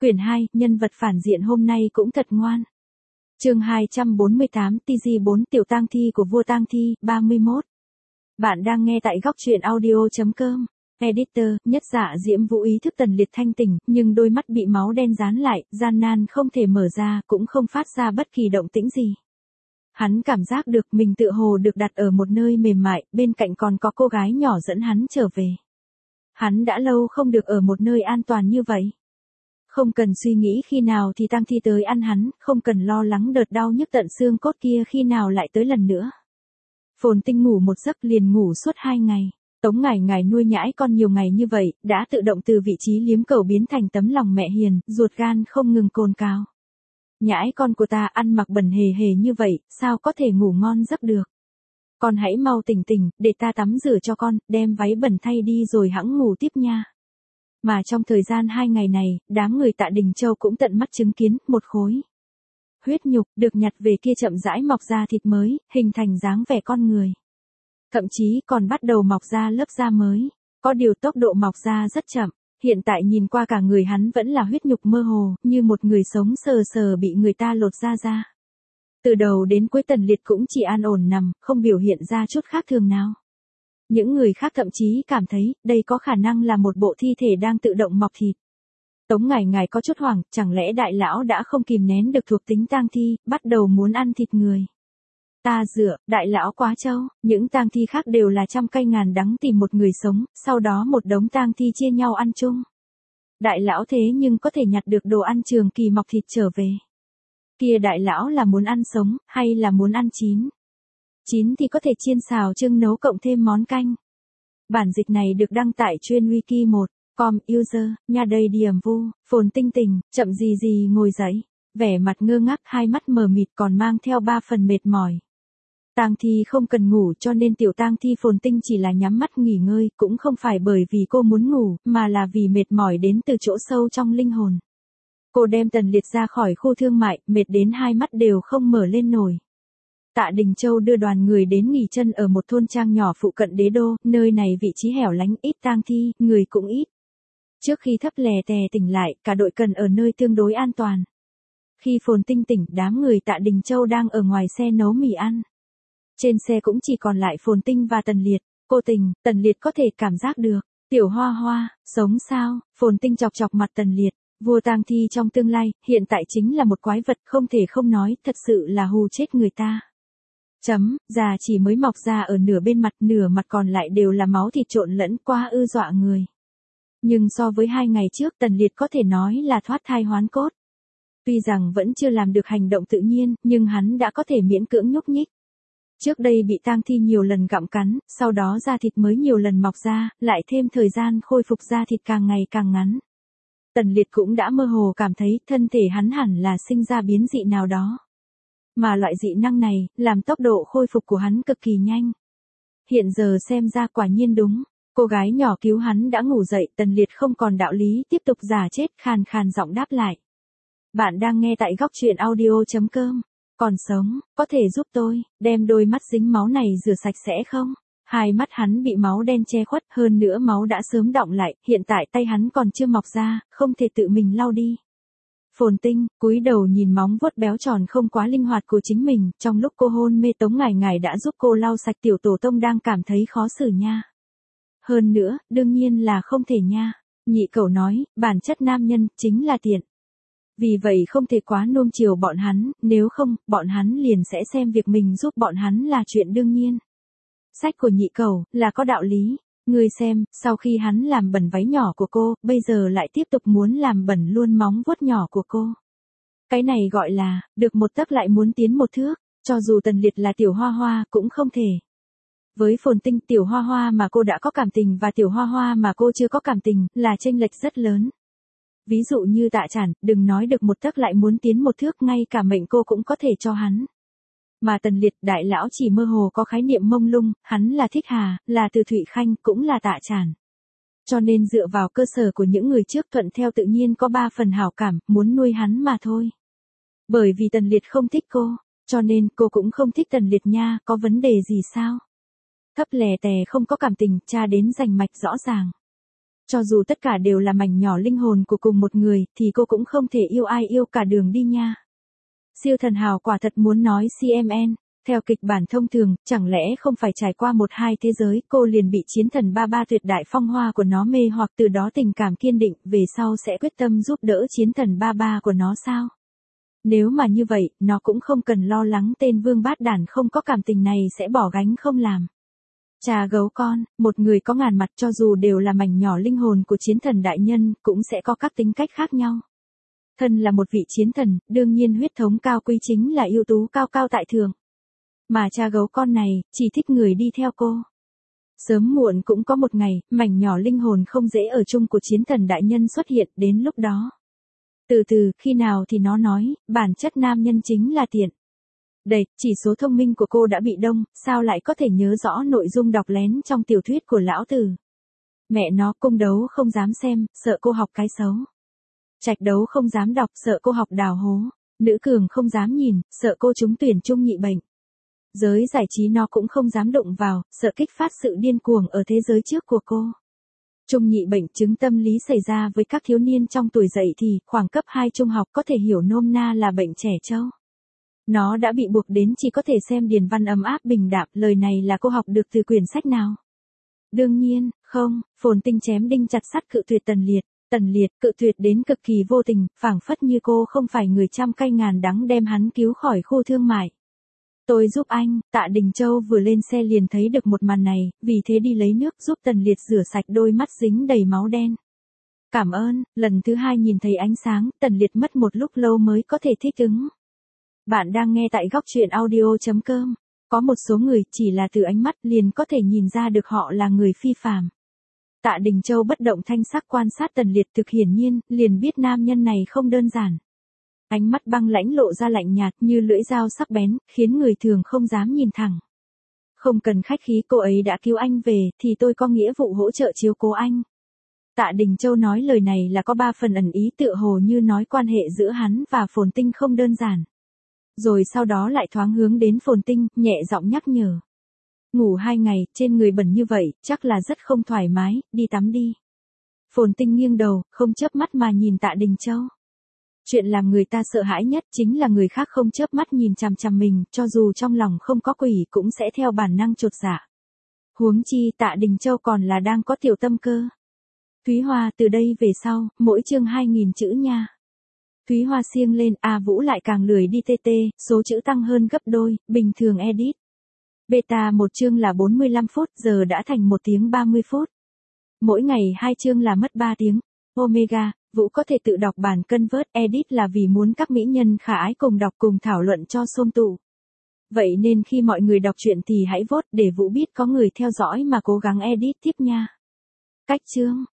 Quyển 2, nhân vật phản diện hôm nay cũng thật ngoan. Chương 248, TG4 Tiểu tang thi của vua tang thi, 31. Bạn đang nghe tại góc truyện audio.com. Editor, Nhất Dạ Diễm Vũ ý thức Tần Liệt thanh tỉnh, nhưng đôi mắt bị máu đen dán lại, gian nan không thể mở ra, cũng không phát ra bất kỳ động tĩnh gì. Hắn cảm giác được mình tựa hồ được đặt ở một nơi mềm mại, bên cạnh còn có cô gái nhỏ dẫn hắn trở về. Hắn đã lâu không được ở một nơi an toàn như vậy. Không cần suy nghĩ khi nào thì tang thi tới ăn hắn, không cần lo lắng đợt đau nhức tận xương cốt kia khi nào lại tới lần nữa. Phồn Tinh ngủ một giấc liền ngủ suốt 2 ngày. Tống Ngải nuôi nhãi con nhiều ngày như vậy, đã tự động từ vị trí liếm cầu biến thành tấm lòng mẹ hiền, ruột gan không ngừng cồn cào. Nhãi con của ta ăn mặc bẩn hề hề như vậy, sao có thể ngủ ngon giấc được. Con hãy mau tỉnh tỉnh, để ta tắm rửa cho con, đem váy bẩn thay đi rồi hẵng ngủ tiếp nha. Mà trong thời gian 2 ngày này, đám người Tạ Đình Châu cũng tận mắt chứng kiến một khối huyết nhục được nhặt về kia chậm rãi mọc ra thịt mới, hình thành dáng vẻ con người. Thậm chí còn bắt đầu mọc ra lớp da mới, có điều tốc độ mọc ra rất chậm. Hiện tại nhìn qua cả người hắn vẫn là huyết nhục mơ hồ, như một người sống sờ sờ bị người ta lột da ra. Từ đầu đến cuối Tần Liệt cũng chỉ an ổn nằm, không biểu hiện ra chút khác thường nào. Những người khác thậm chí cảm thấy, đây có khả năng là một bộ thi thể đang tự động mọc thịt. Tống Ngải có chút hoảng, chẳng lẽ đại lão đã không kìm nén được thuộc tính tang thi, bắt đầu muốn ăn thịt người. Ta dựa, đại lão quá trâu, những tang thi khác đều là trăm cây ngàn đắng tìm một người sống, sau đó một đống tang thi chia nhau ăn chung. Đại lão thế nhưng có thể nhặt được đồ ăn trường kỳ mọc thịt trở về. Kia đại lão là muốn ăn sống, hay là muốn ăn chín? Chín thì có thể chiên xào trưng nấu cộng thêm món canh. Bản dịch này được đăng tại chuyên wiki 1.com user, nhà đầy điểm vu, Phồn Tinh tỉnh, chậm gì ngồi dậy, vẻ mặt ngơ ngác, hai mắt mờ mịt còn mang theo 3 phần mệt mỏi. Tang thi không cần ngủ cho nên tiểu tang thi Phồn Tinh chỉ là nhắm mắt nghỉ ngơi, cũng không phải bởi vì cô muốn ngủ, mà là vì mệt mỏi đến từ chỗ sâu trong linh hồn. Cô đem Tần Liệt ra khỏi khu thương mại, mệt đến hai mắt đều không mở lên nổi. Tạ Đình Châu đưa đoàn người đến nghỉ chân ở một thôn trang nhỏ phụ cận đế đô, nơi này vị trí hẻo lánh, ít tang thi, người cũng ít. Trước khi thấp lè tè tỉnh lại, cả đội cần ở nơi tương đối an toàn. Khi Phồn Tinh tỉnh, đám người Tạ Đình Châu đang ở ngoài xe nấu mì ăn. Trên xe cũng chỉ còn lại Phồn Tinh và Tần Liệt. Cô tình, Tần Liệt có thể cảm giác được. Tiểu Hoa Hoa, sống sao? Phồn Tinh chọc chọc mặt Tần Liệt. Vua tang thi trong tương lai, hiện tại chính là một quái vật, không thể không nói, thật sự là hù chết người ta. Da chỉ mới mọc ra ở nửa bên mặt, nửa mặt còn lại đều là máu thịt trộn lẫn, quá ư dọa người. Nhưng so với 2 ngày trước, Tần Liệt có thể nói là thoát thai hoán cốt. Tuy rằng vẫn chưa làm được hành động tự nhiên, nhưng hắn đã có thể miễn cưỡng nhúc nhích. Trước đây bị tang thi nhiều lần gặm cắn, sau đó da thịt mới nhiều lần mọc ra, lại thêm thời gian khôi phục da thịt càng ngày càng ngắn. Tần Liệt cũng đã mơ hồ cảm thấy thân thể hắn hẳn là sinh ra biến dị nào đó. Mà loại dị năng này, làm tốc độ khôi phục của hắn cực kỳ nhanh. Hiện giờ xem ra quả nhiên đúng. Cô gái nhỏ cứu hắn đã ngủ dậy, Tần Liệt không còn đạo lý tiếp tục giả chết, khàn khàn giọng đáp lại. Bạn đang nghe tại góc truyện audio.com. Còn sống, có thể giúp tôi, đem đôi mắt dính máu này rửa sạch sẽ không? Hai mắt hắn bị máu đen che khuất, hơn nữa máu đã sớm đọng lại, hiện tại tay hắn còn chưa mọc ra, không thể tự mình lau đi. Phồn Tinh, cúi đầu nhìn móng vuốt béo tròn không quá linh hoạt của chính mình, trong lúc cô hôn mê Tống Ngải đã giúp cô lau sạch, tiểu tổ tông đang cảm thấy khó xử nha. Hơn nữa, đương nhiên là không thể nha. Nhị cẩu nói, bản chất nam nhân, chính là tiện. Vì vậy không thể quá nuông chiều bọn hắn, nếu không, bọn hắn liền sẽ xem việc mình giúp bọn hắn là chuyện đương nhiên. Sách của nhị cẩu, là có đạo lý. Ngươi xem, sau khi hắn làm bẩn váy nhỏ của cô, bây giờ lại tiếp tục muốn làm bẩn luôn móng vuốt nhỏ của cô. Cái này gọi là, được một tấc lại muốn tiến một thước, cho dù Tần Liệt là Tiểu Hoa Hoa, cũng không thể. Với Phồn Tinh, Tiểu Hoa Hoa mà cô đã có cảm tình và Tiểu Hoa Hoa mà cô chưa có cảm tình, là chênh lệch rất lớn. Ví dụ như Tạ Chản, đừng nói được một tấc lại muốn tiến một thước, ngay cả mệnh cô cũng có thể cho hắn. Mà Tần Liệt, đại lão chỉ mơ hồ có khái niệm mông lung, hắn là Thích Hà, là Từ Thụy Khanh, cũng là Tạ Chản. Cho nên dựa vào cơ sở của những người trước, thuận theo tự nhiên có 3 phần hảo cảm, muốn nuôi hắn mà thôi. Bởi vì Tần Liệt không thích cô, cho nên cô cũng không thích Tần Liệt nha, có vấn đề gì sao? Thấp lè tè không có cảm tình, tra đến rành mạch rõ ràng. Cho dù tất cả đều là mảnh nhỏ linh hồn của cùng một người, thì cô cũng không thể yêu ai yêu cả đường đi nha. Siêu thần hào quả thật muốn nói CMN. Theo kịch bản thông thường, chẳng lẽ không phải trải qua 1-2 thế giới, cô liền bị chiến thần ba ba tuyệt đại phong hoa của nó mê hoặc từ đó tình cảm kiên định, về sau sẽ quyết tâm giúp đỡ chiến thần ba ba của nó sao? Nếu mà như vậy, nó cũng không cần lo lắng tên vương bát đản không có cảm tình này sẽ bỏ gánh không làm. Cha gấu con, một người có ngàn mặt cho dù đều là mảnh nhỏ linh hồn của chiến thần đại nhân, cũng sẽ có các tính cách khác nhau. Thân là một vị chiến thần, đương nhiên huyết thống cao quý chính là ưu tú cao cao tại thượng. Mà cha gấu con này, chỉ thích người đi theo cô. Sớm muộn cũng có một ngày, mảnh nhỏ linh hồn không dễ ở chung của chiến thần đại nhân xuất hiện đến lúc đó. Từ từ, khi nào thì nó nói, bản chất nam nhân chính là tiện. Đây, chỉ số thông minh của cô đã bị đông, sao lại có thể nhớ rõ nội dung đọc lén trong tiểu thuyết của lão tử. Mẹ nó cung đấu không dám xem, sợ cô học cái xấu. Trạch đấu không dám đọc, sợ cô học đào hố. Nữ cường không dám nhìn, sợ cô trúng tuyển trung nhị bệnh. Giới giải trí nó cũng không dám đụng vào, sợ kích phát sự điên cuồng ở thế giới trước của cô. Trung nhị bệnh chứng tâm lý xảy ra với các thiếu niên trong tuổi dậy thì, khoảng cấp 2 trung học có thể hiểu nôm na là bệnh trẻ trâu. Nó đã bị buộc đến chỉ có thể xem điền văn ấm áp bình đạm, lời này là cô học được từ quyển sách nào? Đương nhiên, không, Phồn Tinh chém đinh chặt sắt cự tuyệt Tần Liệt cự tuyệt đến cực kỳ vô tình, phảng phất như cô không phải người trăm cay ngàn đắng đem hắn cứu khỏi khu thương mại. Tôi giúp anh, Tạ Đình Châu vừa lên xe liền thấy được một màn này, vì thế đi lấy nước giúp Tần Liệt rửa sạch đôi mắt dính đầy máu đen. Cảm ơn, lần thứ 2 nhìn thấy ánh sáng, Tần Liệt mất một lúc lâu mới có thể thích ứng. Bạn đang nghe tại góc truyện audio.com. Có một số người chỉ là từ ánh mắt liền có thể nhìn ra được họ là người phi phàm. Tạ Đình Châu bất động thanh sắc quan sát Tần Liệt, thực hiển nhiên, liền biết nam nhân này không đơn giản. Ánh mắt băng lãnh lộ ra lạnh nhạt như lưỡi dao sắc bén, khiến người thường không dám nhìn thẳng. Không cần khách khí, cô ấy đã cứu anh về, thì tôi có nghĩa vụ hỗ trợ chiếu cố anh. Tạ Đình Châu nói lời này là có 3 phần ẩn ý, tựa hồ như nói quan hệ giữa hắn và Phồn Tinh không đơn giản. Rồi sau đó lại thoáng hướng đến Phồn Tinh, nhẹ giọng nhắc nhở. Ngủ 2 ngày, trên người bẩn như vậy, chắc là rất không thoải mái, đi tắm đi. Phồn Tinh nghiêng đầu, không chớp mắt mà nhìn Tạ Đình Châu. Chuyện làm người ta sợ hãi nhất chính là người khác không chớp mắt nhìn chằm chằm mình, cho dù trong lòng không có quỷ cũng sẽ theo bản năng chột dạ. Huống chi Tạ Đình Châu còn là đang có tiểu tâm cơ. Thúy Hoa, từ đây về sau, mỗi chương 2000 chữ nha. Thúy Hoa siêng lên, Vũ lại càng lười đi TT, số chữ tăng hơn gấp đôi, bình thường edit. Beta một chương là 45 phút, giờ đã thành 1 tiếng 30 phút. Mỗi ngày 2 chương là mất 3 tiếng. Omega, Vũ có thể tự đọc bản convert edit là vì muốn các mỹ nhân khả ái cùng đọc cùng thảo luận cho xôm tụ. Vậy nên khi mọi người đọc truyện thì hãy vote để Vũ biết có người theo dõi mà cố gắng edit tiếp nha. Cách chương